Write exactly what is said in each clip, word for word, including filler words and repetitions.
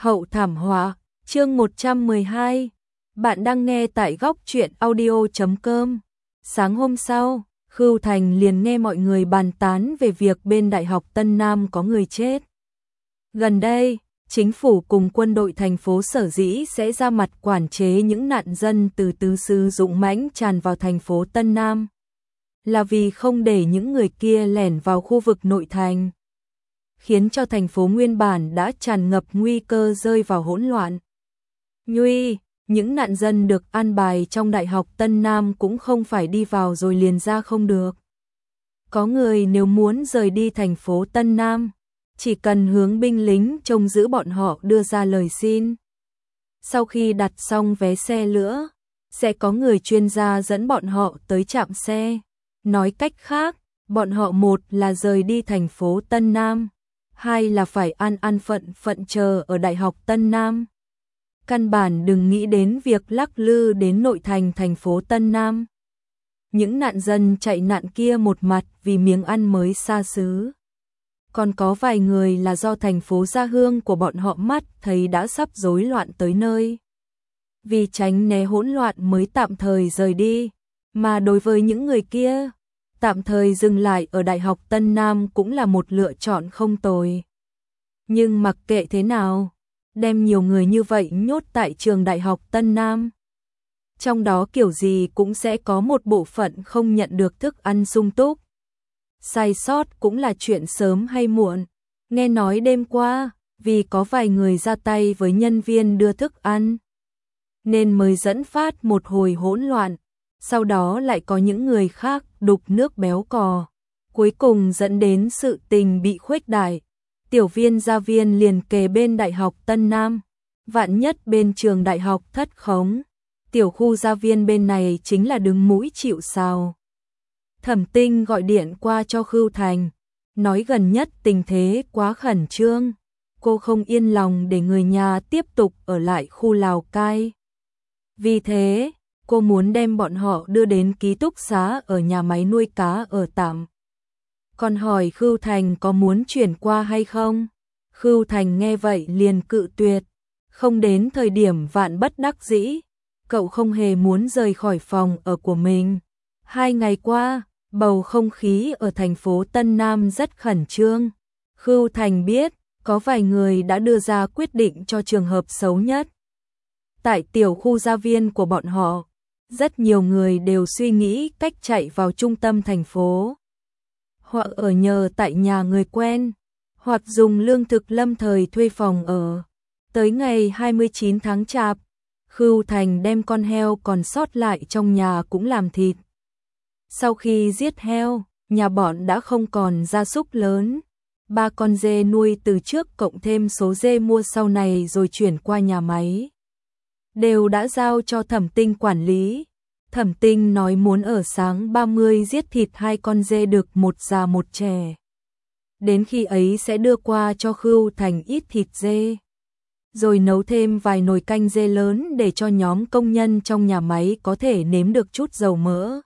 Hậu thảm họa, chương một trăm mười hai. Bạn đang nghe tại góc truyện audio chấm com. Sáng hôm sau, Khưu Thành liền nghe mọi người bàn tán về việc bên Đại học Tân Nam có người chết. Gần đây, chính phủ cùng quân đội thành phố sở dĩ sẽ ra mặt quản chế những nạn dân từ tứ xứ dũng mãnh tràn vào thành phố Tân Nam, là vì không để những người kia lẻn vào khu vực nội thành, khiến cho thành phố nguyên bản đã tràn ngập nguy cơ rơi vào hỗn loạn. Nhuy, những nạn dân được an bài trong Đại học Tân Nam cũng không phải đi vào rồi liền ra không được. Có người nếu muốn rời đi thành phố Tân Nam, chỉ cần hướng binh lính trông giữ bọn họ đưa ra lời xin. Sau khi đặt xong vé xe lửa, sẽ có người chuyên gia dẫn bọn họ tới trạm xe. Nói cách khác, bọn họ một là rời đi thành phố Tân Nam, hai là phải an an phận phận chờ ở Đại học Tân Nam. Căn bản đừng nghĩ đến việc lắc lư đến nội thành thành phố Tân Nam. Những nạn dân chạy nạn kia một mặt vì miếng ăn mới xa xứ. Còn có vài người là do thành phố gia hương của bọn họ mắt thấy đã sắp rối loạn tới nơi, vì tránh né hỗn loạn mới tạm thời rời đi. Mà đối với những người kia, tạm thời dừng lại ở Đại học Tân Nam cũng là một lựa chọn không tồi. Nhưng mặc kệ thế nào, đem nhiều người như vậy nhốt tại trường Đại học Tân Nam, trong đó kiểu gì cũng sẽ có một bộ phận không nhận được thức ăn sung túc. Sai sót cũng là chuyện sớm hay muộn. Nghe nói đêm qua, vì có vài người ra tay với nhân viên đưa thức ăn, nên mới dẫn phát một hồi hỗn loạn. Sau đó lại có những người khác đục nước béo cò, cuối cùng dẫn đến sự tình bị khuếch đại. Tiểu viên gia viên liền kề bên Đại học Tân Nam, vạn nhất bên trường đại học thất khống, tiểu khu gia viên bên này chính là đứng mũi chịu sào. Thẩm Tinh gọi điện qua cho Khưu Thành, nói gần nhất tình thế quá khẩn trương, cô không yên lòng để người nhà tiếp tục ở lại khu Lào Cai. Vì thế, cô muốn đem bọn họ đưa đến ký túc xá ở nhà máy nuôi cá ở tạm. Còn hỏi Khưu Thành có muốn chuyển qua hay không? Khưu Thành nghe vậy liền cự tuyệt. Không đến thời điểm vạn bất đắc dĩ, cậu không hề muốn rời khỏi phòng ở của mình. Hai ngày qua, bầu không khí ở thành phố Tân Nam rất khẩn trương. Khưu Thành biết, có vài người đã đưa ra quyết định cho trường hợp xấu nhất. Tại tiểu khu gia viên của bọn họ, rất nhiều người đều suy nghĩ cách chạy vào trung tâm thành phố, hoặc ở nhờ tại nhà người quen, hoặc dùng lương thực lâm thời thuê phòng ở. Tới ngày hai mươi chín tháng Chạp, Khưu Thành đem con heo còn sót lại trong nhà cũng làm thịt. Sau khi giết heo, nhà bọn đã không còn gia súc lớn. Ba con dê nuôi từ trước cộng thêm số dê mua sau này rồi chuyển qua nhà máy, đều đã giao cho Thẩm Tinh quản lý. Thẩm Tinh nói muốn ở sáng ba mươi giết thịt hai con dê được một già một trẻ. Đến khi ấy sẽ đưa qua cho Khưu Thành ít thịt dê, rồi nấu thêm vài nồi canh dê lớn để cho nhóm công nhân trong nhà máy có thể nếm được chút dầu mỡ.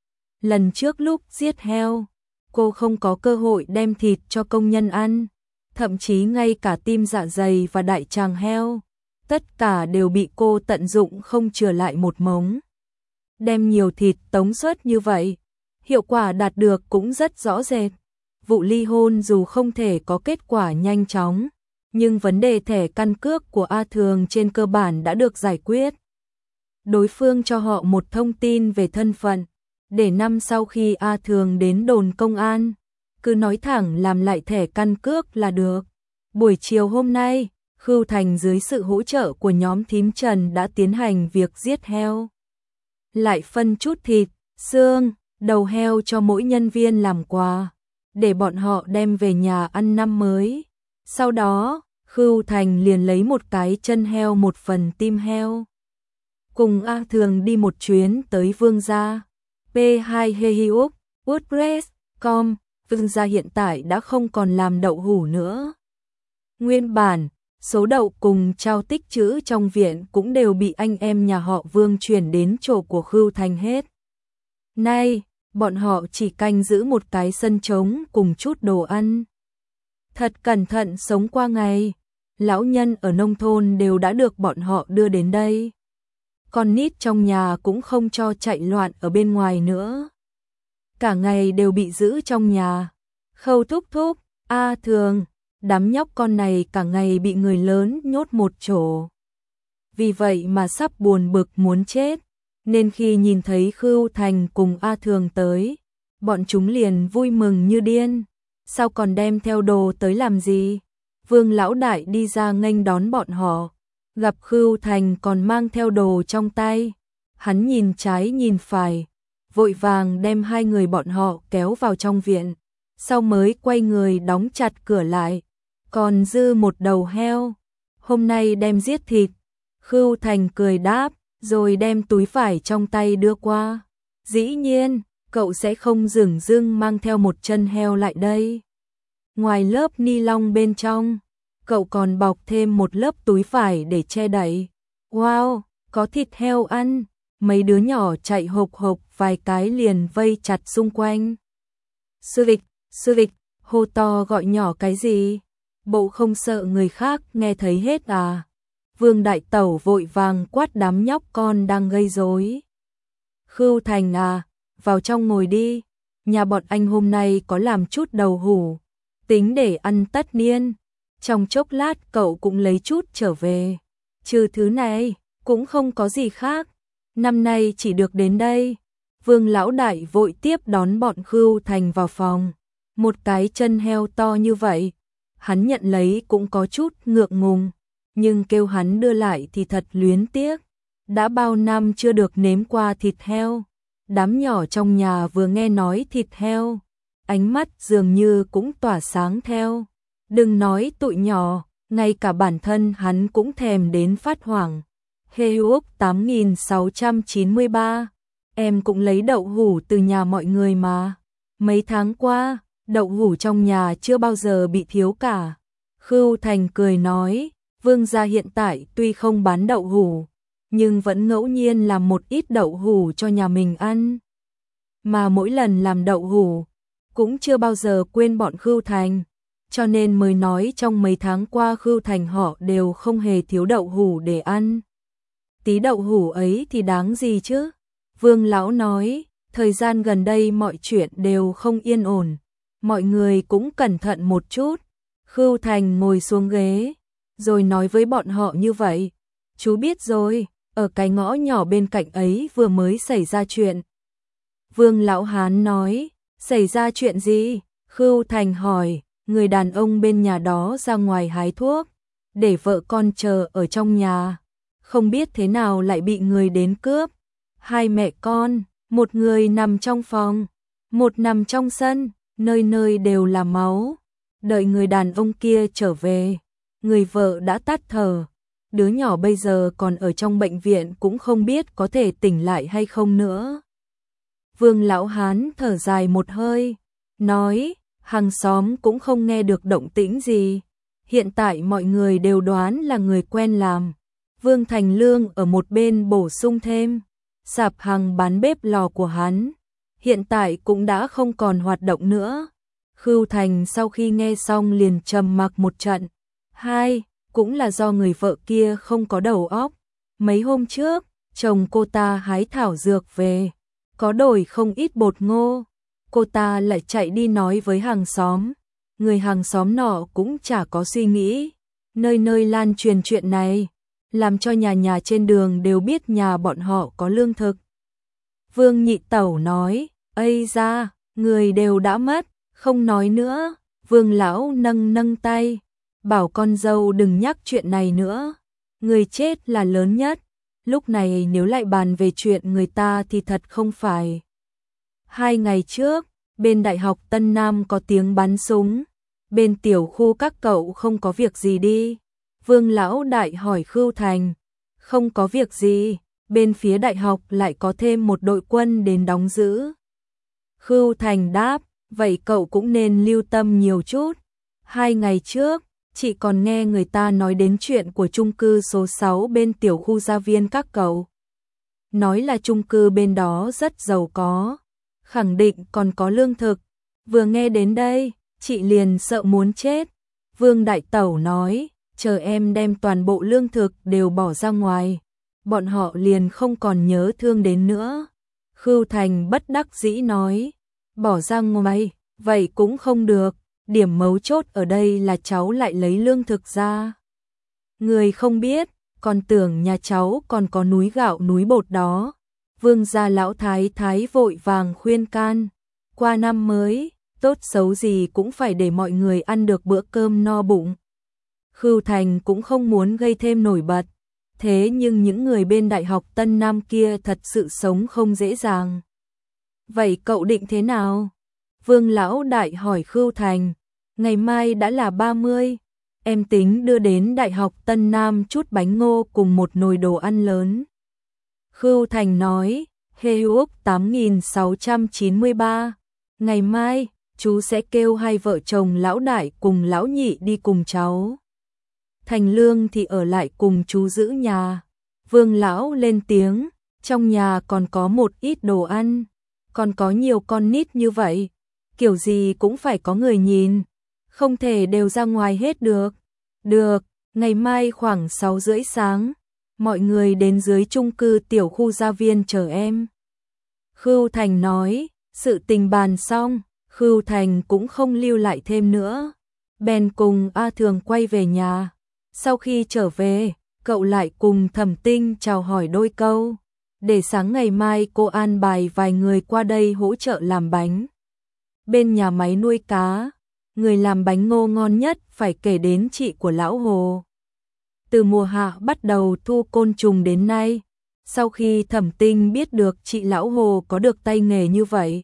Lần trước lúc giết heo, cô không có cơ hội đem thịt cho công nhân ăn, thậm chí ngay cả tim dạ dày và đại tràng heo, tất cả đều bị cô tận dụng không chừa lại một mống. Đem nhiều thịt tống suất như vậy, hiệu quả đạt được cũng rất rõ rệt. Vụ ly hôn dù không thể có kết quả nhanh chóng, nhưng vấn đề thẻ căn cước của A Thường trên cơ bản đã được giải quyết. Đối phương cho họ một thông tin về thân phận, để năm sau khi A Thường đến đồn công an, cứ nói thẳng làm lại thẻ căn cước là được. Buổi chiều hôm nay, Khưu Thành dưới sự hỗ trợ của nhóm thím Trần đã tiến hành việc giết heo, lại phân chút thịt, xương, đầu heo cho mỗi nhân viên làm quà, để bọn họ đem về nhà ăn năm mới. Sau đó, Khưu Thành liền lấy một cái chân heo một phần tim heo, cùng A Thường đi một chuyến tới Vương gia. pê hai Hehiup, WordPress chấm com, Vương gia hiện tại đã không còn làm đậu hũ nữa. Nguyên bản, số đậu cùng trao tích trữ trong viện cũng đều bị anh em nhà họ Vương chuyển đến chỗ của Khưu Thành hết. Nay, bọn họ chỉ canh giữ một cái sân trống cùng chút đồ ăn. Thật cẩn thận sống qua ngày. lão nhân ở nông thôn đều đã được bọn họ đưa đến đây. Con nít trong nhà cũng không cho chạy loạn ở bên ngoài nữa. Cả ngày đều bị giữ trong nhà. Khâu thúc thúc, A Thường, đám nhóc con này cả ngày bị người lớn nhốt một chỗ. Vì vậy mà sắp buồn bực muốn chết, nên khi nhìn thấy Khưu Thành cùng A Thường tới, bọn chúng liền vui mừng như điên. Sao còn đem theo đồ tới làm gì? Vương lão đại đi ra nghênh đón bọn họ, gặp Khưu Thành còn mang theo đồ trong tay. Hắn nhìn trái nhìn phải, vội vàng đem hai người bọn họ kéo vào trong viện, sau mới quay người đóng chặt cửa lại. Còn dư một đầu heo, hôm nay đem giết thịt. Khưu Thành cười đáp, rồi đem túi vải trong tay đưa qua. Dĩ nhiên, cậu sẽ không dửng dưng mang theo một chân heo lại đây. Ngoài lớp ni lông bên trong, cậu còn bọc thêm một lớp túi vải để che đậy. Wow, có thịt heo ăn. Mấy đứa nhỏ chạy hộc hộc vài cái liền vây chặt xung quanh. Sư vịch, sư vịch, hô to gọi nhỏ cái gì? Bộ không sợ người khác nghe thấy hết à? Vương đại tẩu vội vàng quát đám nhóc con đang gây rối. Khưu Thành à, vào trong ngồi đi. Nhà bọn anh hôm nay có làm chút đậu hũ, tính để ăn tất niên. Trong chốc lát cậu cũng lấy chút trở về. Trừ thứ này, cũng không có gì khác. Năm nay chỉ được đến đây. Vương lão đại vội tiếp đón bọn Khưu Thành vào phòng. Một cái chân heo to như vậy, hắn nhận lấy cũng có chút ngượng ngùng, nhưng kêu hắn đưa lại thì thật luyến tiếc. Đã bao năm chưa được nếm qua thịt heo. Đám nhỏ trong nhà vừa nghe nói thịt heo, ánh mắt dường như cũng tỏa sáng theo. Đừng nói tụi nhỏ, ngay cả bản thân hắn cũng thèm đến phát hoảng. Hê Úc tám nghìn sáu trăm chín mươi ba, em cũng lấy đậu hũ từ nhà mọi người mà. Mấy tháng qua, đậu hũ trong nhà chưa bao giờ bị thiếu cả. Khưu Thành cười nói, Vương gia hiện tại tuy không bán đậu hũ, nhưng vẫn ngẫu nhiên làm một ít đậu hũ cho nhà mình ăn. Mà mỗi lần làm đậu hũ, cũng chưa bao giờ quên bọn Khưu Thành, cho nên mới nói trong mấy tháng qua Khưu Thành họ đều không hề thiếu đậu hũ để ăn. Tí đậu hũ ấy thì đáng gì chứ? Vương lão nói, thời gian gần đây mọi chuyện đều không yên ổn, mọi người cũng cẩn thận một chút. Khưu Thành ngồi xuống ghế, rồi nói với bọn họ như vậy. Chú biết rồi, ở cái ngõ nhỏ bên cạnh ấy vừa mới xảy ra chuyện. Vương lão hán nói, xảy ra chuyện gì? Khưu Thành hỏi, người đàn ông bên nhà đó ra ngoài hái thuốc, để vợ con chờ ở trong nhà. Không biết thế nào lại bị người đến cướp. Hai mẹ con, một người nằm trong phòng, một nằm trong sân, nơi nơi đều là máu. Đợi người đàn ông kia trở về, người vợ đã tắt thở. Đứa nhỏ bây giờ còn ở trong bệnh viện cũng không biết có thể tỉnh lại hay không nữa. Vương lão hán thở dài một hơi, nói, hàng xóm cũng không nghe được động tĩnh gì. Hiện tại mọi người đều đoán là người quen làm. Vương Thành Lương ở một bên bổ sung thêm, sạp hàng bán bếp lò của hắn, hiện tại cũng đã không còn hoạt động nữa. Khưu Thành sau khi nghe xong liền trầm mặc một trận. Hai, cũng là do người vợ kia không có đầu óc. Mấy hôm trước, chồng cô ta hái thảo dược về, có đổi không ít bột ngô. Cô ta lại chạy đi nói với hàng xóm. Người hàng xóm nọ cũng chả có suy nghĩ. Nơi nơi lan truyền chuyện này, làm cho nhà nhà trên đường đều biết nhà bọn họ có lương thực. Vương nhị tẩu nói, ây da, người đều đã mất, không nói nữa. Vương lão nâng nâng tay, bảo con dâu đừng nhắc chuyện này nữa. Người chết là lớn nhất, lúc này nếu lại bàn về chuyện người ta thì thật không phải. Hai ngày trước, bên Đại học Tân Nam có tiếng bắn súng, bên tiểu khu các cậu không có việc gì đi. Vương lão đại hỏi Khưu Thành, không có việc gì, bên phía đại học lại có thêm một đội quân đến đóng giữ. Khưu Thành đáp, vậy cậu cũng nên lưu tâm nhiều chút. Hai ngày trước, chị còn nghe người ta nói đến chuyện của chung cư số sáu bên tiểu khu gia viên các cậu. Nói là chung cư bên đó rất giàu có, khẳng định còn có lương thực. Vừa nghe đến đây, chị liền sợ muốn chết. Vương đại tẩu nói, chờ em đem toàn bộ lương thực đều bỏ ra ngoài, bọn họ liền không còn nhớ thương đến nữa. Khưu Thành bất đắc dĩ nói, bỏ ra ngoài, vậy cũng không được, điểm mấu chốt ở đây là cháu lại lấy lương thực ra. Người không biết, còn tưởng nhà cháu còn có núi gạo núi bột đó. Vương gia lão thái thái vội vàng khuyên can, qua năm mới, tốt xấu gì cũng phải để mọi người ăn được bữa cơm no bụng. Khưu Thành cũng không muốn gây thêm nổi bật, thế nhưng những người bên Đại học Tân Nam kia thật sự sống không dễ dàng. Vậy cậu định thế nào? Vương lão đại hỏi Khưu Thành, ngày mai đã là ba mươi, em tính đưa đến Đại học Tân Nam chút bánh ngô cùng một nồi đồ ăn lớn. Khưu Thành nói, Hê Úc tám nghìn sáu trăm chín mươi ba, ngày mai, chú sẽ kêu hai vợ chồng lão đại cùng lão nhị đi cùng cháu. Thành Lương thì ở lại cùng chú giữ nhà. Vương lão lên tiếng, trong nhà còn có một ít đồ ăn, còn có nhiều con nít như vậy, kiểu gì cũng phải có người nhìn, không thể đều ra ngoài hết được. Được, ngày mai khoảng sáu rưỡi sáng, mọi người đến dưới chung cư tiểu khu Gia Viên chờ em. Khưu Thành nói, sự tình bàn xong, Khưu Thành cũng không lưu lại thêm nữa. Bèn cùng A Thường quay về nhà. Sau khi trở về, cậu lại cùng Thẩm Tinh chào hỏi đôi câu, để sáng ngày mai cô an bài vài người qua đây hỗ trợ làm bánh. Bên nhà máy nuôi cá, người làm bánh ngô ngon nhất phải kể đến chị của lão Hồ. Từ mùa hạ bắt đầu thu côn trùng đến nay, sau khi Thẩm Tinh biết được chị lão Hồ có được tay nghề như vậy,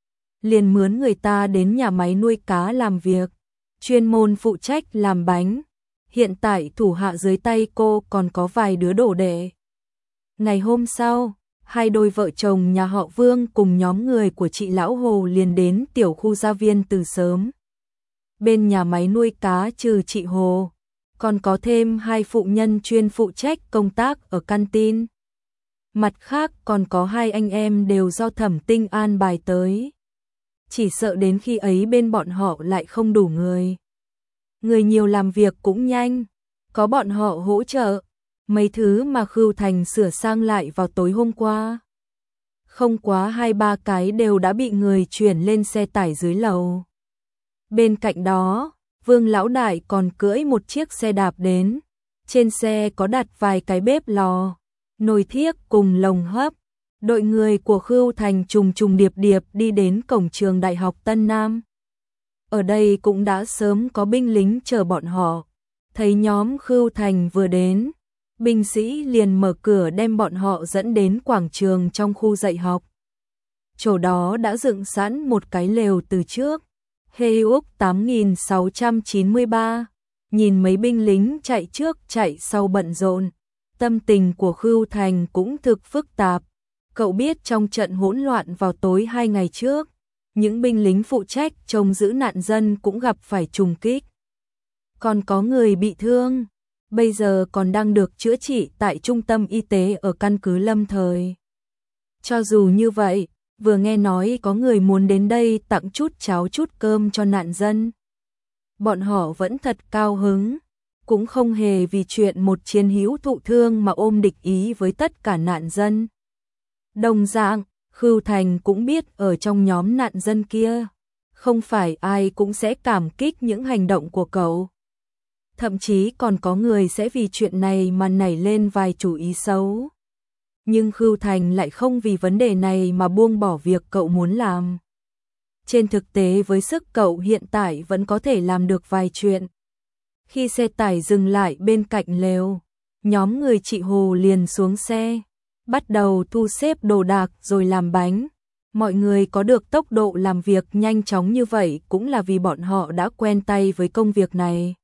liền mướn người ta đến nhà máy nuôi cá làm việc, chuyên môn phụ trách làm bánh. Hiện tại thủ hạ dưới tay cô còn có vài đứa đồ đệ. Ngày hôm sau, hai đôi vợ chồng nhà họ Vương cùng nhóm người của chị lão Hồ liền đến tiểu khu Gia Viên từ sớm. Bên nhà máy nuôi cá trừ chị Hồ, còn có thêm hai phụ nhân chuyên phụ trách công tác ở canteen. Mặt khác còn có hai anh em đều do Thẩm Tinh an bài tới. Chỉ sợ đến khi ấy bên bọn họ lại không đủ người. Người nhiều làm việc cũng nhanh, có bọn họ hỗ trợ, mấy thứ mà Khưu Thành sửa sang lại vào tối hôm qua. Không quá hai ba cái đều đã bị người chuyển lên xe tải dưới lầu. Bên cạnh đó, Vương lão đại còn cưỡi một chiếc xe đạp đến, trên xe có đặt vài cái bếp lò, nồi thiếc cùng lồng hấp. Đội người của Khưu Thành trùng trùng điệp điệp đi đến cổng trường Đại học Tân Nam. Ở đây cũng đã sớm có binh lính chờ bọn họ. Thấy nhóm Khưu Thành vừa đến, binh sĩ liền mở cửa đem bọn họ dẫn đến quảng trường trong khu dạy học. Chỗ đó đã dựng sẵn một cái lều từ trước. Hê Úc tám nghìn sáu trăm chín mươi ba, nhìn mấy binh lính chạy trước chạy sau bận rộn, tâm tình của Khưu Thành cũng thực phức tạp. Cậu biết trong trận hỗn loạn vào tối hai ngày trước, những binh lính phụ trách trông giữ nạn dân cũng gặp phải trùng kích. Còn có người bị thương, bây giờ còn đang được chữa trị tại trung tâm y tế ở căn cứ lâm thời. Cho dù như vậy, vừa nghe nói có người muốn đến đây tặng chút cháo chút cơm cho nạn dân, bọn họ vẫn thật cao hứng, cũng không hề vì chuyện một chiến hữu thụ thương mà ôm địch ý với tất cả nạn dân. Đồng dạng, Khưu Thành cũng biết ở trong nhóm nạn dân kia, không phải ai cũng sẽ cảm kích những hành động của cậu. Thậm chí còn có người sẽ vì chuyện này mà nảy lên vài chủ ý xấu. Nhưng Khưu Thành lại không vì vấn đề này mà buông bỏ việc cậu muốn làm. Trên thực tế với sức cậu hiện tại vẫn có thể làm được vài chuyện. Khi xe tải dừng lại bên cạnh lều, nhóm người chị Hồ liền xuống xe, bắt đầu thu xếp đồ đạc rồi làm bánh. Mọi người có được tốc độ làm việc nhanh chóng như vậy cũng là vì bọn họ đã quen tay với công việc này.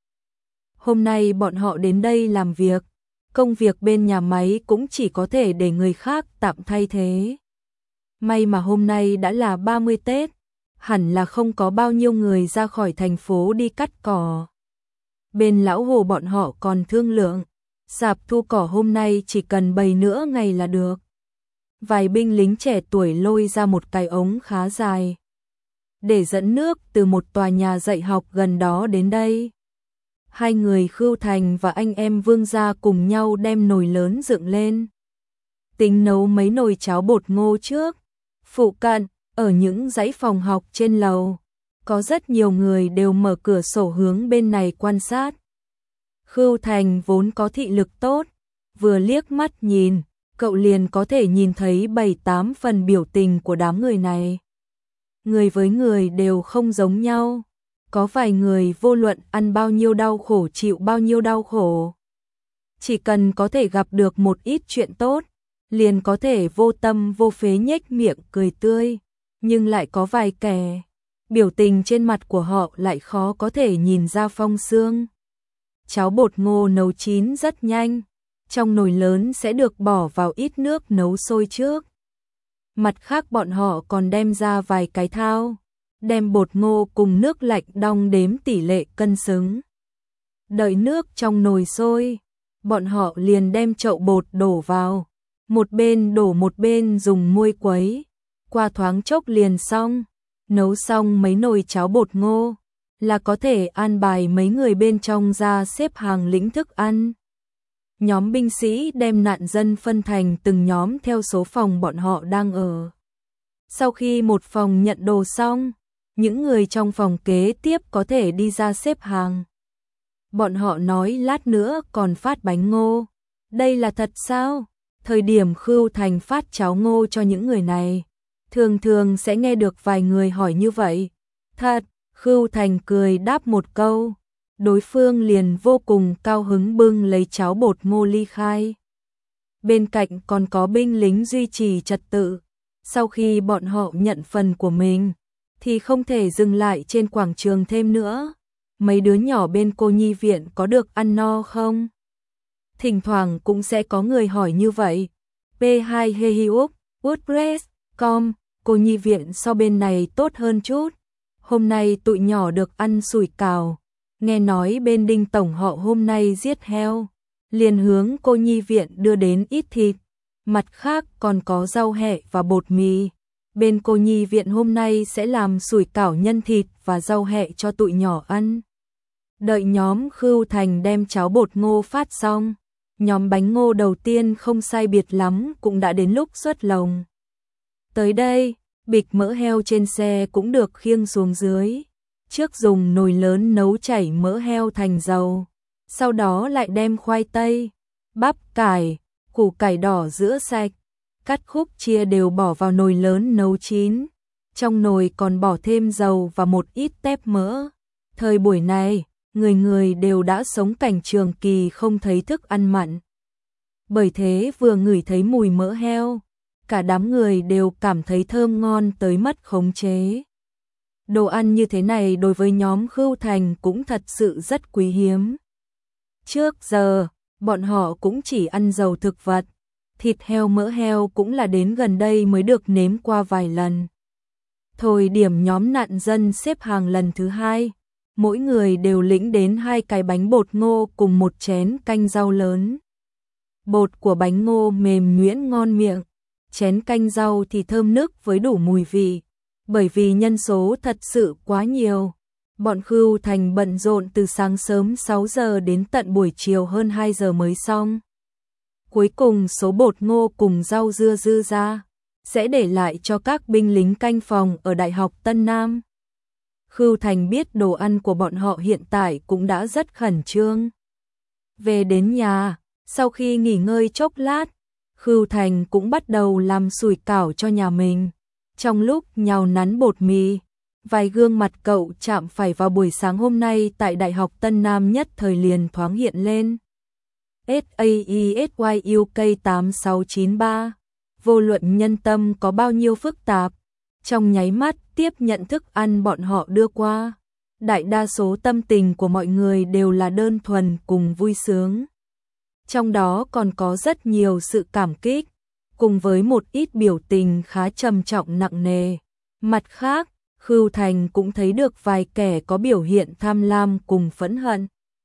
Hôm nay bọn họ đến đây làm việc, công việc bên nhà máy cũng chỉ có thể để người khác tạm thay thế. May mà hôm nay đã là ba mươi Tết, hẳn là không có bao nhiêu người ra khỏi thành phố đi cắt cỏ. Bên lão Hồ bọn họ còn thương lượng, sạp thu cỏ hôm nay chỉ cần bày nữa ngày là được. Vài binh lính trẻ tuổi lôi ra một cái ống khá dài, để dẫn nước từ một tòa nhà dạy học gần đó đến đây. hai người Khưu Thành và anh em Vương gia cùng nhau đem nồi lớn dựng lên. Tính nấu mấy nồi cháo bột ngô trước. Phụ cận, ở những dãy phòng học trên lầu, có rất nhiều người đều mở cửa sổ hướng bên này quan sát. Khưu Thành vốn có thị lực tốt, vừa liếc mắt nhìn, cậu liền có thể nhìn thấy bảy tám phần biểu tình của đám người này. Người với người đều không giống nhau, có vài người vô luận ăn bao nhiêu đau khổ chịu bao nhiêu đau khổ. Chỉ cần có thể gặp được một ít chuyện tốt, liền có thể vô tâm vô phế nhếch miệng cười tươi, nhưng lại có vài kẻ, biểu tình trên mặt của họ lại khó có thể nhìn ra phong sương. Cháo bột ngô nấu chín rất nhanh, trong nồi lớn sẽ được bỏ vào ít nước nấu sôi trước. Mặt khác bọn họ còn đem ra vài cái thao, đem bột ngô cùng nước lạnh đong đếm tỷ lệ cân xứng. Đợi nước trong nồi sôi, bọn họ liền đem chậu bột đổ vào, một bên đổ một bên dùng muôi quấy, qua thoáng chốc liền xong. Nấu xong mấy nồi cháo bột ngô là có thể an bài mấy người bên trong ra xếp hàng lĩnh thức ăn. Nhóm binh sĩ đem nạn dân phân thành từng nhóm theo số phòng bọn họ đang ở. Sau khi một phòng nhận đồ xong, những người trong phòng kế tiếp có thể đi ra xếp hàng. Bọn họ nói lát nữa còn phát bánh ngô. Đây là thật sao? Thời điểm Khưu Thành phát cháo ngô cho những người này, thường thường sẽ nghe được vài người hỏi như vậy. Thật, Khưu Thành cười đáp một câu. Đối phương liền vô cùng cao hứng bưng lấy cháo bột ngô ly khai. Bên cạnh còn có binh lính duy trì trật tự. Sau khi bọn họ nhận phần của mình, thì không thể dừng lại trên quảng trường thêm nữa. Mấy đứa nhỏ bên cô nhi viện có được ăn no không? Thỉnh thoảng cũng sẽ có người hỏi như vậy. pê hai Hehiup, WordPress, com, cô nhi viện so bên này tốt hơn chút. Hôm nay tụi nhỏ được ăn sủi cảo. Nghe nói bên Đinh tổng họ hôm nay giết heo, liền hướng cô nhi viện đưa đến ít thịt. Mặt khác còn có rau hẹ và bột mì. Bên cô nhi viện hôm nay sẽ làm sủi cảo nhân thịt và rau hẹ cho tụi nhỏ ăn. Đợi nhóm Khưu Thành đem cháo bột ngô phát xong, nhóm bánh ngô đầu tiên không sai biệt lắm cũng đã đến lúc xuất lồng. Tới đây, bịch mỡ heo trên xe cũng được khiêng xuống dưới. Trước dùng nồi lớn nấu chảy mỡ heo thành dầu, sau đó lại đem khoai tây, bắp cải, củ cải đỏ rửa sạch, cắt khúc chia đều bỏ vào nồi lớn nấu chín. Trong nồi còn bỏ thêm dầu và một ít tép mỡ. Thời buổi này, người người đều đã sống cảnh trường kỳ không thấy thức ăn mặn. Bởi thế vừa ngửi thấy mùi mỡ heo, cả đám người đều cảm thấy thơm ngon tới mất khống chế. Đồ ăn như thế này đối với nhóm Khưu Thành cũng thật sự rất quý hiếm. Trước giờ, bọn họ cũng chỉ ăn dầu thực vật, thịt heo mỡ heo cũng là đến gần đây mới được nếm qua vài lần. Thời điểm nhóm nạn dân xếp hàng lần thứ hai, mỗi người đều lĩnh đến hai cái bánh bột ngô cùng một chén canh rau lớn. Bột của bánh ngô mềm nhuyễn ngon miệng, chén canh rau thì thơm nức với đủ mùi vị. Bởi vì nhân số thật sự quá nhiều, bọn Khưu Thành bận rộn từ sáng sớm sáu giờ đến tận buổi chiều hơn hai giờ mới xong. Cuối cùng số bột ngô cùng rau dưa dư ra, sẽ để lại cho các binh lính canh phòng ở Đại học Tân Nam. Khưu Thành biết đồ ăn của bọn họ hiện tại cũng đã rất khẩn trương. Về đến nhà, sau khi nghỉ ngơi chốc lát, Khưu Thành cũng bắt đầu làm sủi cảo cho nhà mình. Trong lúc nhào nắn bột mì, vài gương mặt cậu chạm phải vào buổi sáng hôm nay tại Đại học Tân Nam nhất thời liền thoáng hiện lên. ét a i ét y u ca tám sáu chín ba, vô luận nhân tâm có bao nhiêu phức tạp, trong nháy mắt tiếp nhận thức ăn bọn họ đưa qua. Đại đa số tâm tình của mọi người đều là đơn thuần cùng vui sướng. Trong đó còn có rất nhiều sự cảm kích, cùng với một ít biểu tình khá trầm trọng nặng nề. Mặt khác, Khưu Thành cũng thấy được vài kẻ có biểu hiện tham lam cùng phẫn hận.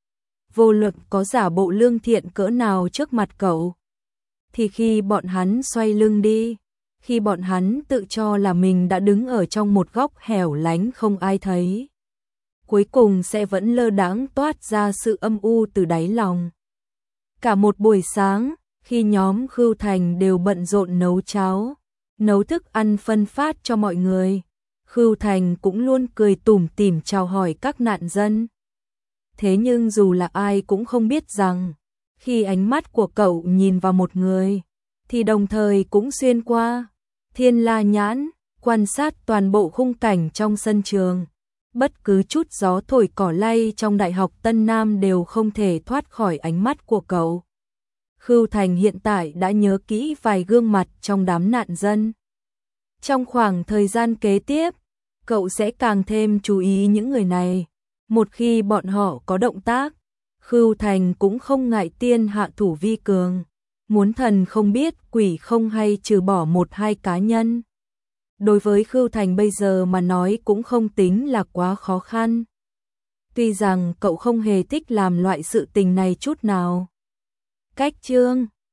Vô luận có giả bộ lương thiện cỡ nào trước mặt cậu, thì khi bọn hắn xoay lưng đi, khi bọn hắn tự cho là mình đã đứng ở trong một góc hẻo lánh không ai thấy, cuối cùng sẽ vẫn lơ đãng toát ra sự âm u từ đáy lòng. Cả một buổi sáng, khi nhóm Khưu Thành đều bận rộn nấu cháo, nấu thức ăn phân phát cho mọi người, Khưu Thành cũng luôn cười tủm tỉm chào hỏi các nạn dân. Thế nhưng dù là ai cũng không biết rằng, khi ánh mắt của cậu nhìn vào một người, thì đồng thời cũng xuyên qua thiên la nhãn, quan sát toàn bộ khung cảnh trong sân trường. Bất cứ chút gió thổi cỏ lay trong Đại học Tân Nam đều không thể thoát khỏi ánh mắt của cậu. Khưu Thành hiện tại đã nhớ kỹ vài gương mặt trong đám nạn dân. Trong khoảng thời gian kế tiếp, cậu sẽ càng thêm chú ý những người này. Một khi bọn họ có động tác, Khưu Thành cũng không ngại tiên hạ thủ vi cường. Muốn thần không biết quỷ không hay trừ bỏ một hai cá nhân. Đối với Khưu Thành bây giờ mà nói cũng không tính là quá khó khăn. Tuy rằng cậu không hề thích làm loại sự tình này chút nào. Cách chương